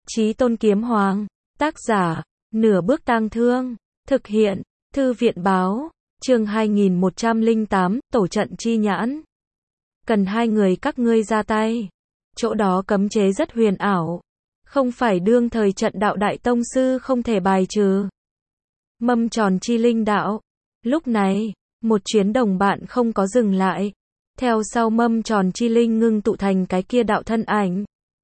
Chí Tôn Kiếm Hoàng, tác giả, Nửa Bước Tang Thương, thực hiện, Thư viện báo, chương 2108, Tổ trận chi nhãn. Cần hai người các ngươi ra tay. Chỗ đó cấm chế rất huyền ảo. Không phải đương thời trận đạo đại tông sư không thể bài trừ. Mâm tròn chi linh đạo. Lúc này, một chuyến đồng bạn không có dừng lại. Theo sau mâm tròn chi linh ngưng tụ thành cái kia đạo thân ảnh.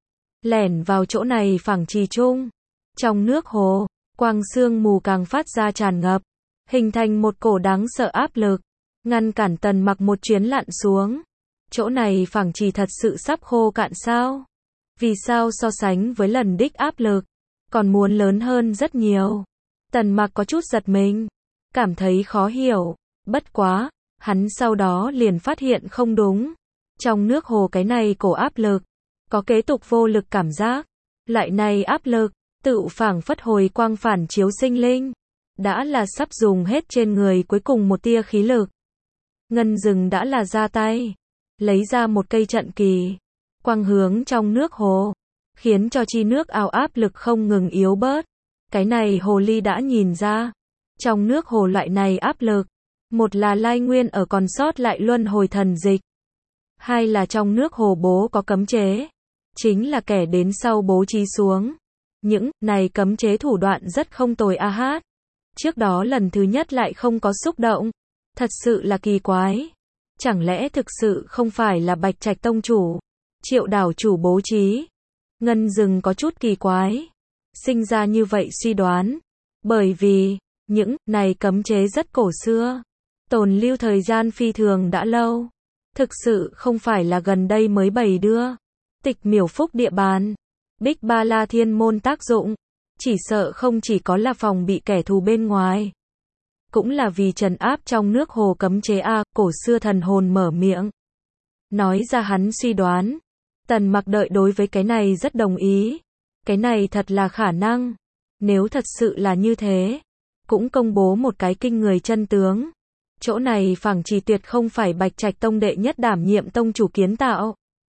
Lẻn vào chỗ này phẳng trì chung. Trong nước hồ, quang sương mù càng phát ra tràn ngập. Hình thành một cổ đáng sợ áp lực. Ngăn cản Tần Mặc một chuyến lặn xuống. Chỗ này phẳng trì thật sự sắp khô cạn sao? Vì sao so sánh với lần đích áp lực, còn muốn lớn hơn rất nhiều? Tần Mặc có chút giật mình, cảm thấy khó hiểu. Bất quá, hắn sau đó liền phát hiện không đúng. Trong nước hồ cái này cổ áp lực, có kế tục vô lực cảm giác. Loại này áp lực, tự phảng phất hồi quang phản chiếu sinh linh. Đã là sắp dùng hết trên người cuối cùng một tia khí lực. Ngân Dừng đã là ra tay, lấy ra một cây trận kỳ, quang hướng trong nước hồ, khiến cho chi nước ao áp lực không ngừng yếu bớt. Cái này hồ ly đã nhìn ra, trong nước hồ loại này áp lực, một là lai nguyên ở còn sót lại luân hồi thần dịch, hai là trong nước hồ bố có cấm chế, chính là kẻ đến sau bố trí xuống. Những này cấm chế thủ đoạn rất không tồi a hát. Trước đó lần thứ nhất lại không có xúc động, thật sự là kỳ quái. Chẳng lẽ thực sự không phải là Bạch Trạch tông chủ, Triệu đảo chủ bố trí? Ngân Dừng có chút kỳ quái, sinh ra như vậy suy đoán, bởi vì những này cấm chế rất cổ xưa, tồn lưu thời gian phi thường đã lâu, thực sự không phải là gần đây mới bày đưa. Tịch Miểu Phúc địa bàn, Bích Ba La Thiên môn tác dụng, chỉ sợ không chỉ có là phòng bị kẻ thù bên ngoài, cũng là vì trấn áp trong nước hồ cấm chế a. Cổ xưa thần hồn mở miệng, nói ra hắn suy đoán. Tần Mặc đợi đối với cái này rất đồng ý. Cái này thật là khả năng. Nếu thật sự là như thế, cũng công bố một cái kinh người chân tướng. Chỗ này phẳng chỉ tuyệt không phải Bạch Trạch tông đệ nhất đảm nhiệm tông chủ kiến tạo.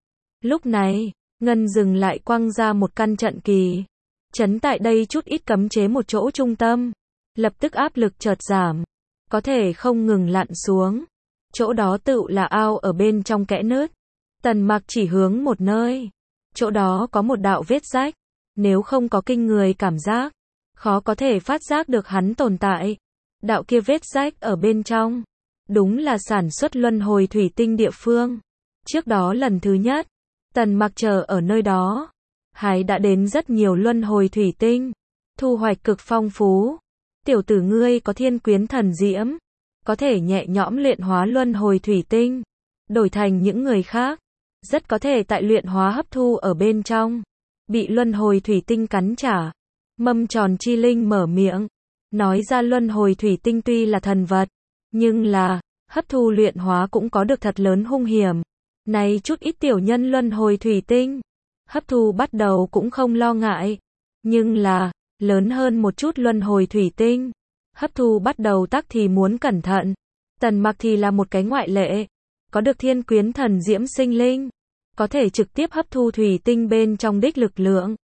Lúc này, Ngân Dừng lại quăng ra một căn trận kỳ, trấn tại đây chút ít cấm chế một chỗ trung tâm. Lập tức áp lực chợt giảm, có thể không ngừng lặn xuống. Chỗ đó tự là ao ở bên trong kẽ nứt. Tần Mặc chỉ hướng một nơi, chỗ đó có một đạo vết rách. Nếu không có kinh người cảm giác, khó có thể phát giác được hắn tồn tại. Đạo kia vết rách ở bên trong, đúng là sản xuất luân hồi thủy tinh địa phương. Trước đó lần thứ nhất, Tần Mặc chờ ở nơi đó, hắn đã đến rất nhiều luân hồi thủy tinh, thu hoạch cực phong phú. Tiểu tử ngươi có thiên quyến thần diễm, có thể nhẹ nhõm luyện hóa luân hồi thủy tinh, đổi thành những người khác, rất có thể tại luyện hóa hấp thu ở bên trong, bị luân hồi thủy tinh cắn trả. Mâm tròn chi linh mở miệng, nói ra luân hồi thủy tinh tuy là thần vật, nhưng là, hấp thu luyện hóa cũng có được thật lớn hung hiểm. Này chút ít tiểu nhân luân hồi thủy tinh, hấp thu bắt đầu cũng không lo ngại, nhưng là, lớn hơn một chút luân hồi thủy tinh, hấp thu bắt đầu tắc thì muốn cẩn thận. Tần Mặc thì là một cái ngoại lệ, có được thiên quyến thần diễm sinh linh, có thể trực tiếp hấp thu thủy tinh bên trong đích lực lượng.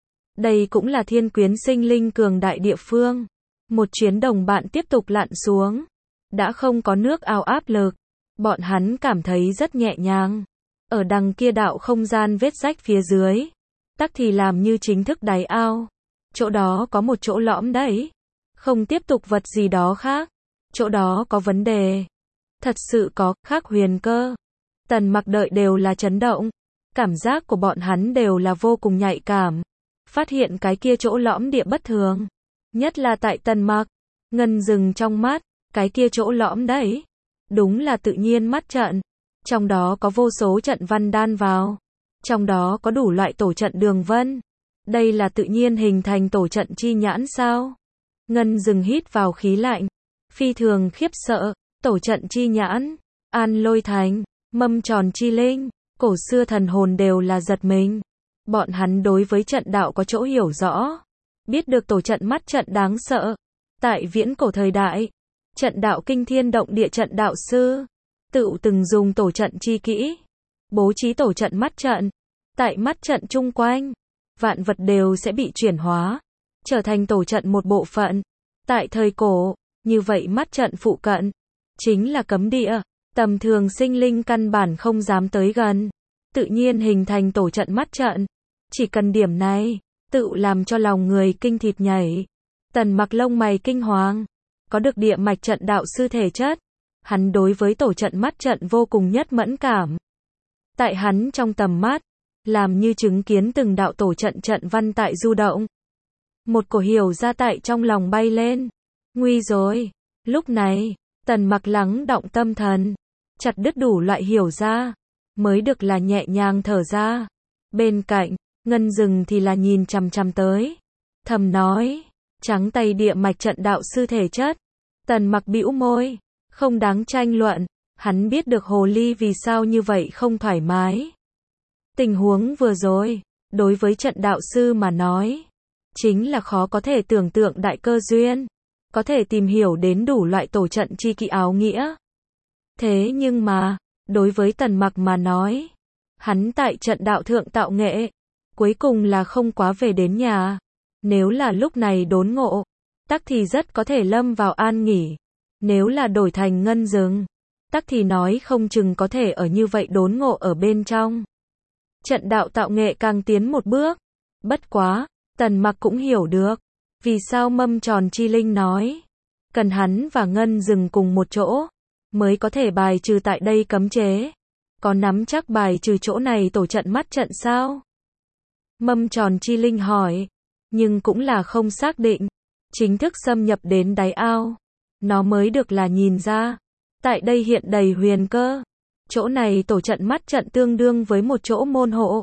Đây cũng là thiên quyến sinh linh cường đại địa phương. Một chuyến đồng bạn tiếp tục lặn xuống, đã không có nước ao áp lực, bọn hắn cảm thấy rất nhẹ nhàng. Ở đằng kia đạo không gian vết rách phía dưới, tắc thì làm như chính thức đáy ao. Chỗ đó có một chỗ lõm đấy, không tiếp tục vật gì đó khác. Chỗ đó có vấn đề, thật sự có khác huyền cơ. Tần Mặc đợi đều là chấn động, cảm giác của bọn hắn đều là vô cùng nhạy cảm, phát hiện cái kia chỗ lõm địa bất thường, nhất là tại Tần Mặc. Ngân Dừng trong mắt, cái kia chỗ lõm đấy, đúng là tự nhiên mắt trận, trong đó có vô số trận văn đan vào, trong đó có đủ loại tổ trận đường vân. Đây là tự nhiên hình thành tổ trận chi nhãn sao? Ngân Dừng hít vào khí lạnh, phi thường khiếp sợ. Tổ trận chi nhãn, An Lôi Thành, mâm tròn chi linh, cổ xưa thần hồn đều là giật mình. Bọn hắn đối với trận đạo có chỗ hiểu rõ, biết được tổ trận mắt trận đáng sợ. Tại viễn cổ thời đại, trận đạo kinh thiên động địa trận đạo sư, tự từng dùng tổ trận chi kỹ, bố trí tổ trận mắt trận. Tại mắt trận chung quanh, vạn vật đều sẽ bị chuyển hóa, trở thành tổ trận một bộ phận. Tại thời cổ, như vậy mắt trận phụ cận, chính là cấm địa, tầm thường sinh linh căn bản không dám tới gần, tự nhiên hình thành tổ trận mắt trận. Chỉ cần điểm này, tự làm cho lòng người kinh thịt nhảy. Tần Mặc lông mày kinh hoàng, có được địa mạch trận đạo sư thể chất, hắn đối với tổ trận mắt trận vô cùng nhất mẫn cảm. Tại hắn trong tầm mắt, làm như chứng kiến từng đạo tổ trận trận văn tại du động. Một cổ hiểu ra tại trong lòng bay lên. Nguy rồi. Lúc này, Tần Mặc lắng động tâm thần, chặt đứt đủ loại hiểu ra, mới được là nhẹ nhàng thở ra. Bên cạnh, Ngân Dừng thì là nhìn chằm chằm tới, thầm nói, trắng tay địa mạch trận đạo sư thể chất. Tần Mặc bĩu môi, không đáng tranh luận, hắn biết được hồ ly vì sao như vậy không thoải mái. Tình huống vừa rồi, đối với trận đạo sư mà nói, chính là khó có thể tưởng tượng đại cơ duyên, có thể tìm hiểu đến đủ loại tổ trận chi kỹ áo nghĩa. Thế nhưng mà, đối với Tần Mặc mà nói, hắn tại trận đạo thượng tạo nghệ, cuối cùng là không quá về đến nhà. Nếu là lúc này đốn ngộ, tắc thì rất có thể lâm vào an nghỉ. Nếu là đổi thành Ngân Dừng, tắc thì nói không chừng có thể ở như vậy đốn ngộ ở bên trong. Trận đạo tạo nghệ càng tiến một bước. Bất quá, Tần Mặc cũng hiểu được, vì sao Mâm Tròn Chi Linh nói, cần hắn và Ngân Dừng cùng một chỗ, mới có thể bài trừ tại đây cấm chế. Có nắm chắc bài trừ chỗ này tổ trận mắt trận sao? Mâm Tròn Chi Linh hỏi, nhưng cũng là không xác định. Chính thức xâm nhập đến đáy ao, nó mới được là nhìn ra. Tại đây hiện đầy huyền cơ. Chỗ này tổ trận mắt trận tương đương với một chỗ môn hộ.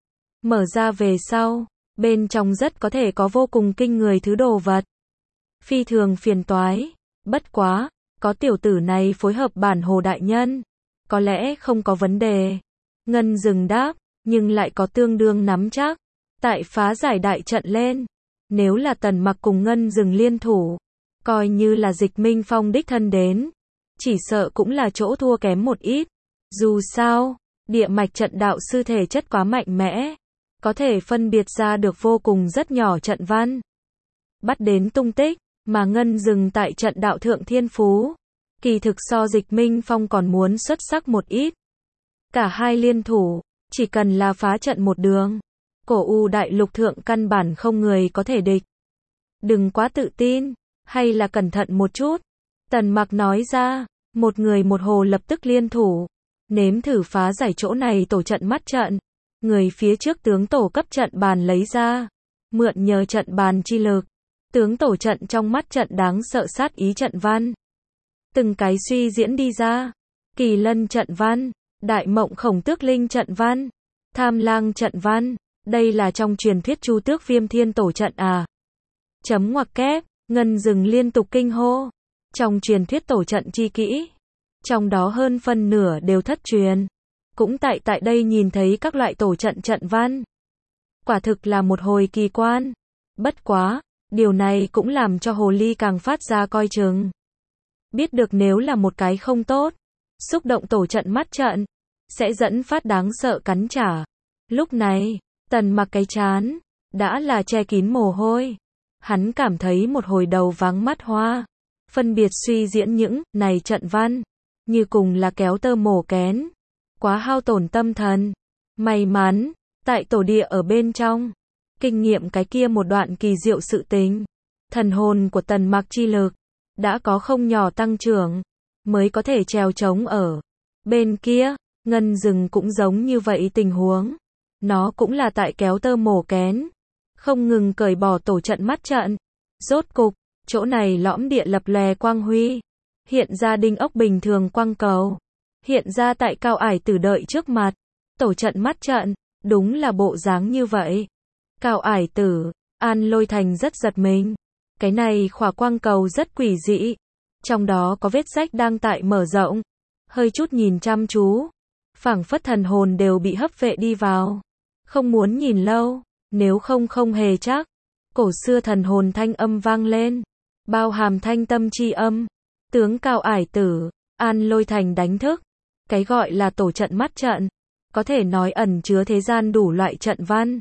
Mở ra về sau, bên trong rất có thể có vô cùng kinh người thứ đồ vật. Phi thường phiền toái. Bất quá, có tiểu tử này phối hợp bản hồ đại nhân, có lẽ không có vấn đề. Ngân Dừng đáp, nhưng lại có tương đương nắm chắc. Tại phá giải đại trận lên, nếu là Tần Mặc cùng Ngân Dừng liên thủ, coi như là Dịch Minh Phong đích thân đến, chỉ sợ cũng là chỗ thua kém một ít. Dù sao, địa mạch trận đạo sư thể chất quá mạnh mẽ, có thể phân biệt ra được vô cùng rất nhỏ trận văn. Bắt đến tung tích, mà Ngân Dừng tại trận đạo thượng thiên phú, kỳ thực so Dịch Minh Phong còn muốn xuất sắc một ít. Cả hai liên thủ, chỉ cần là phá trận một đường, cổ U đại lục thượng căn bản không người có thể địch. Đừng quá tự tin, hay là cẩn thận một chút. Tần Mặc nói ra, một người một hồ lập tức liên thủ, nếm thử phá giải chỗ này tổ trận mắt trận. Người phía trước tướng tổ cấp trận bàn lấy ra, mượn nhờ trận bàn chi lực, tướng tổ trận trong mắt trận đáng sợ sát ý trận văn. Từng cái suy diễn đi ra, Kỳ Lân trận văn, Đại Mộng Khổng Tước Linh trận văn, Tham Lang trận văn, đây là trong truyền thuyết Chu Tước Viêm Thiên tổ trận à? Chấm ngoặc kép, Ngân Dừng liên tục kinh hô. Trong truyền thuyết tổ trận chi kỹ, trong đó hơn phân nửa đều thất truyền. Cũng tại đây nhìn thấy các loại tổ trận trận văn. Quả thực là một hồi kỳ quan. Bất quá, điều này cũng làm cho hồ ly càng phát ra coi chừng. Biết được nếu là một cái không tốt, xúc động tổ trận mắt trận, sẽ dẫn phát đáng sợ cắn trả. Lúc này, Tần Mặc cái chán, đã là che kín mồ hôi. Hắn cảm thấy một hồi đầu váng mắt hoa. Phân biệt suy diễn những này trận văn, như cùng là kéo tơ mổ kén. Quá hao tổn tâm thần. May mắn, tại tổ địa ở bên trong, kinh nghiệm cái kia một đoạn kỳ diệu sự tình. Thần hồn của Tần Mặc chi lực, đã có không nhỏ tăng trưởng, mới có thể trèo trống ở. Bên kia, Ngân Dừng cũng giống như vậy tình huống. Nó cũng là tại kéo tơ mổ kén, không ngừng cởi bỏ tổ trận mắt trận. Rốt cục, chỗ này lõm địa lập lòe quang huy, hiện ra đinh ốc bình thường quang cầu, hiện ra tại Cao Ải Tử đợi trước mặt. Tổ trận mắt trận, đúng là bộ dáng như vậy. Cao Ải Tử, An Lôi Thành rất giật mình. Cái này khỏa quang cầu rất quỷ dị, trong đó có vết rách đang tại mở rộng. Hơi chút nhìn chăm chú, phảng phất thần hồn đều bị hấp vệ đi vào. Không muốn nhìn lâu, nếu không không hề chắc. Cổ xưa thần hồn thanh âm vang lên, bao hàm thanh tâm chi âm. Tướng Cao Ải Tử, An Lôi Thành đánh thức. Cái gọi là tổ trận mắt trận, có thể nói ẩn chứa thế gian đủ loại trận văn.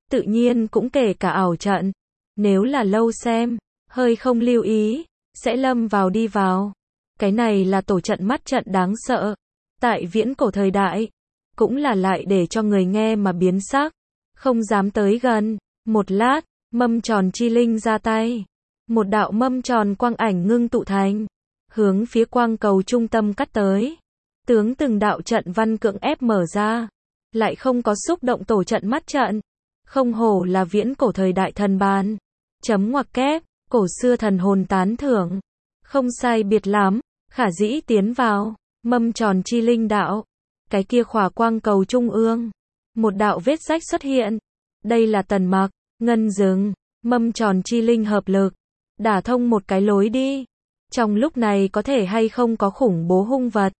tự nhiên cũng kể cả ảo trận. Nếu là lâu xem, hơi không lưu ý, sẽ lâm vào đi vào. Cái này là tổ trận mắt trận đáng sợ. Tại viễn cổ thời đại, cũng là lại để cho người nghe mà biến sắc, không dám tới gần. Một lát, mâm tròn chi linh ra tay. Một đạo mâm tròn quang ảnh ngưng tụ thành, hướng phía quang cầu trung tâm cắt tới. Tướng từng đạo trận văn cưỡng ép mở ra, lại không có xúc động tổ trận mắt trận. Không hổ là viễn cổ thời đại thần bàn. Chấm ngoặc kép, cổ xưa thần hồn tán thưởng. Không sai biệt lắm, khả dĩ tiến vào, mâm tròn chi linh đạo. Cái kia khỏa quang cầu trung ương. Một đạo vết rách xuất hiện. Đây là Tần Mặc, Ngân Dừng, mâm tròn chi linh hợp lực. Đả thông một cái lối đi. Trong lúc này có thể hay không có khủng bố hung vật.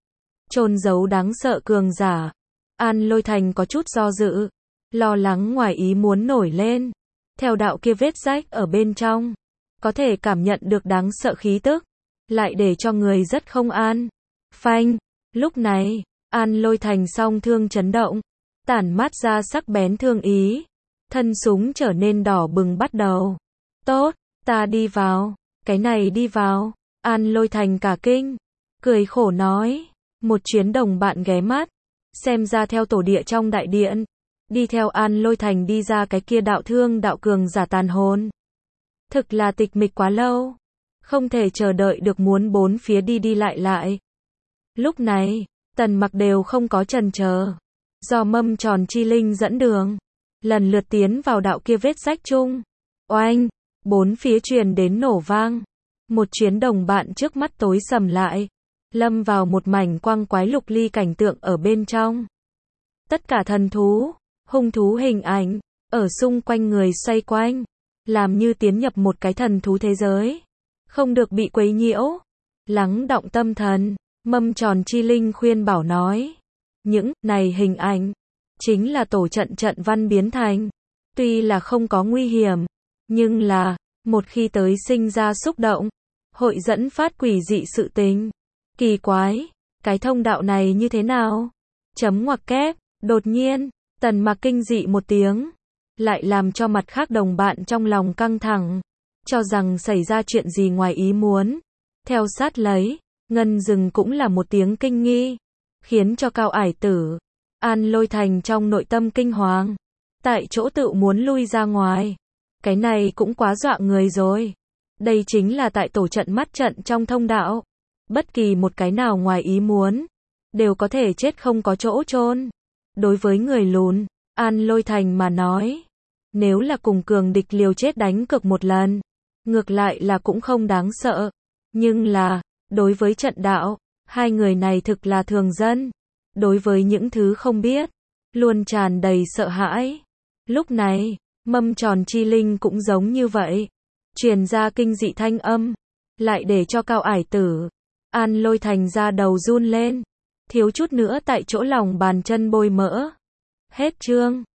Chôn giấu đáng sợ cường giả. An Lôi Thành có chút do dự. Lo lắng ngoài ý muốn nổi lên. Theo đạo kia vết rách ở bên trong. Có thể cảm nhận được đáng sợ khí tức. Lại để cho người rất không an. Phanh. Lúc này, An Lôi Thành song thương chấn động. Tản mát ra sắc bén thương ý. Thân súng trở nên đỏ bừng bắt đầu. Tốt, ta đi vào. Cái này đi vào. An Lôi Thành cả kinh. Cười khổ nói. Một chuyến đồng bạn ghé mắt. Xem ra theo tổ địa trong đại điện. Đi theo An Lôi Thành đi ra cái kia đạo thương đạo cường giả tàn hồn. Thực là tịch mịch quá lâu. Không thể chờ đợi được muốn bốn phía đi đi lại lại. Lúc này, Tần Mặc đều không có chần chờ. Do mâm tròn chi linh dẫn đường. Lần lượt tiến vào đạo kia vết rách chung. Oanh, bốn phía truyền đến nổ vang. Một chuyến đồng bạn trước mắt tối sầm lại. Lâm vào một mảnh quang quái lục ly cảnh tượng ở bên trong. Tất cả thần thú, hung thú hình ảnh, ở xung quanh người xoay quanh. Làm như tiến nhập một cái thần thú thế giới. Không được bị quấy nhiễu. Lắng động tâm thần, mâm tròn chi linh khuyên bảo nói. Những này hình ảnh, chính là tổ trận trận văn biến thành. Tuy là không có nguy hiểm, nhưng là, một khi tới sinh ra xúc động, hội dẫn phát quỷ dị sự tình. Kỳ quái, cái thông đạo này như thế nào? Chấm ngoặc kép, đột nhiên, Tần Mặc kinh dị một tiếng. Lại làm cho mặt khác đồng bạn trong lòng căng thẳng. Cho rằng xảy ra chuyện gì ngoài ý muốn. Theo sát lấy, Ngân Dừng cũng là một tiếng kinh nghi. Khiến cho Cao Ải Tử, An Lôi Thành trong nội tâm kinh hoàng. Tại chỗ tự muốn lui ra ngoài. Cái này cũng quá dọa người rồi. Đây chính là tại tổ trận mắt trận trong thông đạo. Bất kỳ một cái nào ngoài ý muốn, đều có thể chết không có chỗ chôn. Đối với người lùn, An Lôi Thành mà nói, nếu là cùng cường địch liều chết đánh cược một lần, ngược lại là cũng không đáng sợ. Nhưng là, đối với trận đạo, hai người này thực là thường dân. Đối với những thứ không biết, luôn tràn đầy sợ hãi. Lúc này, mâm tròn chi linh cũng giống như vậy. Truyền ra kinh dị thanh âm, lại để cho Cao Ải Tử, An Lôi Thành ra đầu run lên. Thiếu chút nữa tại chỗ lòng bàn chân bôi mỡ. Hết chương.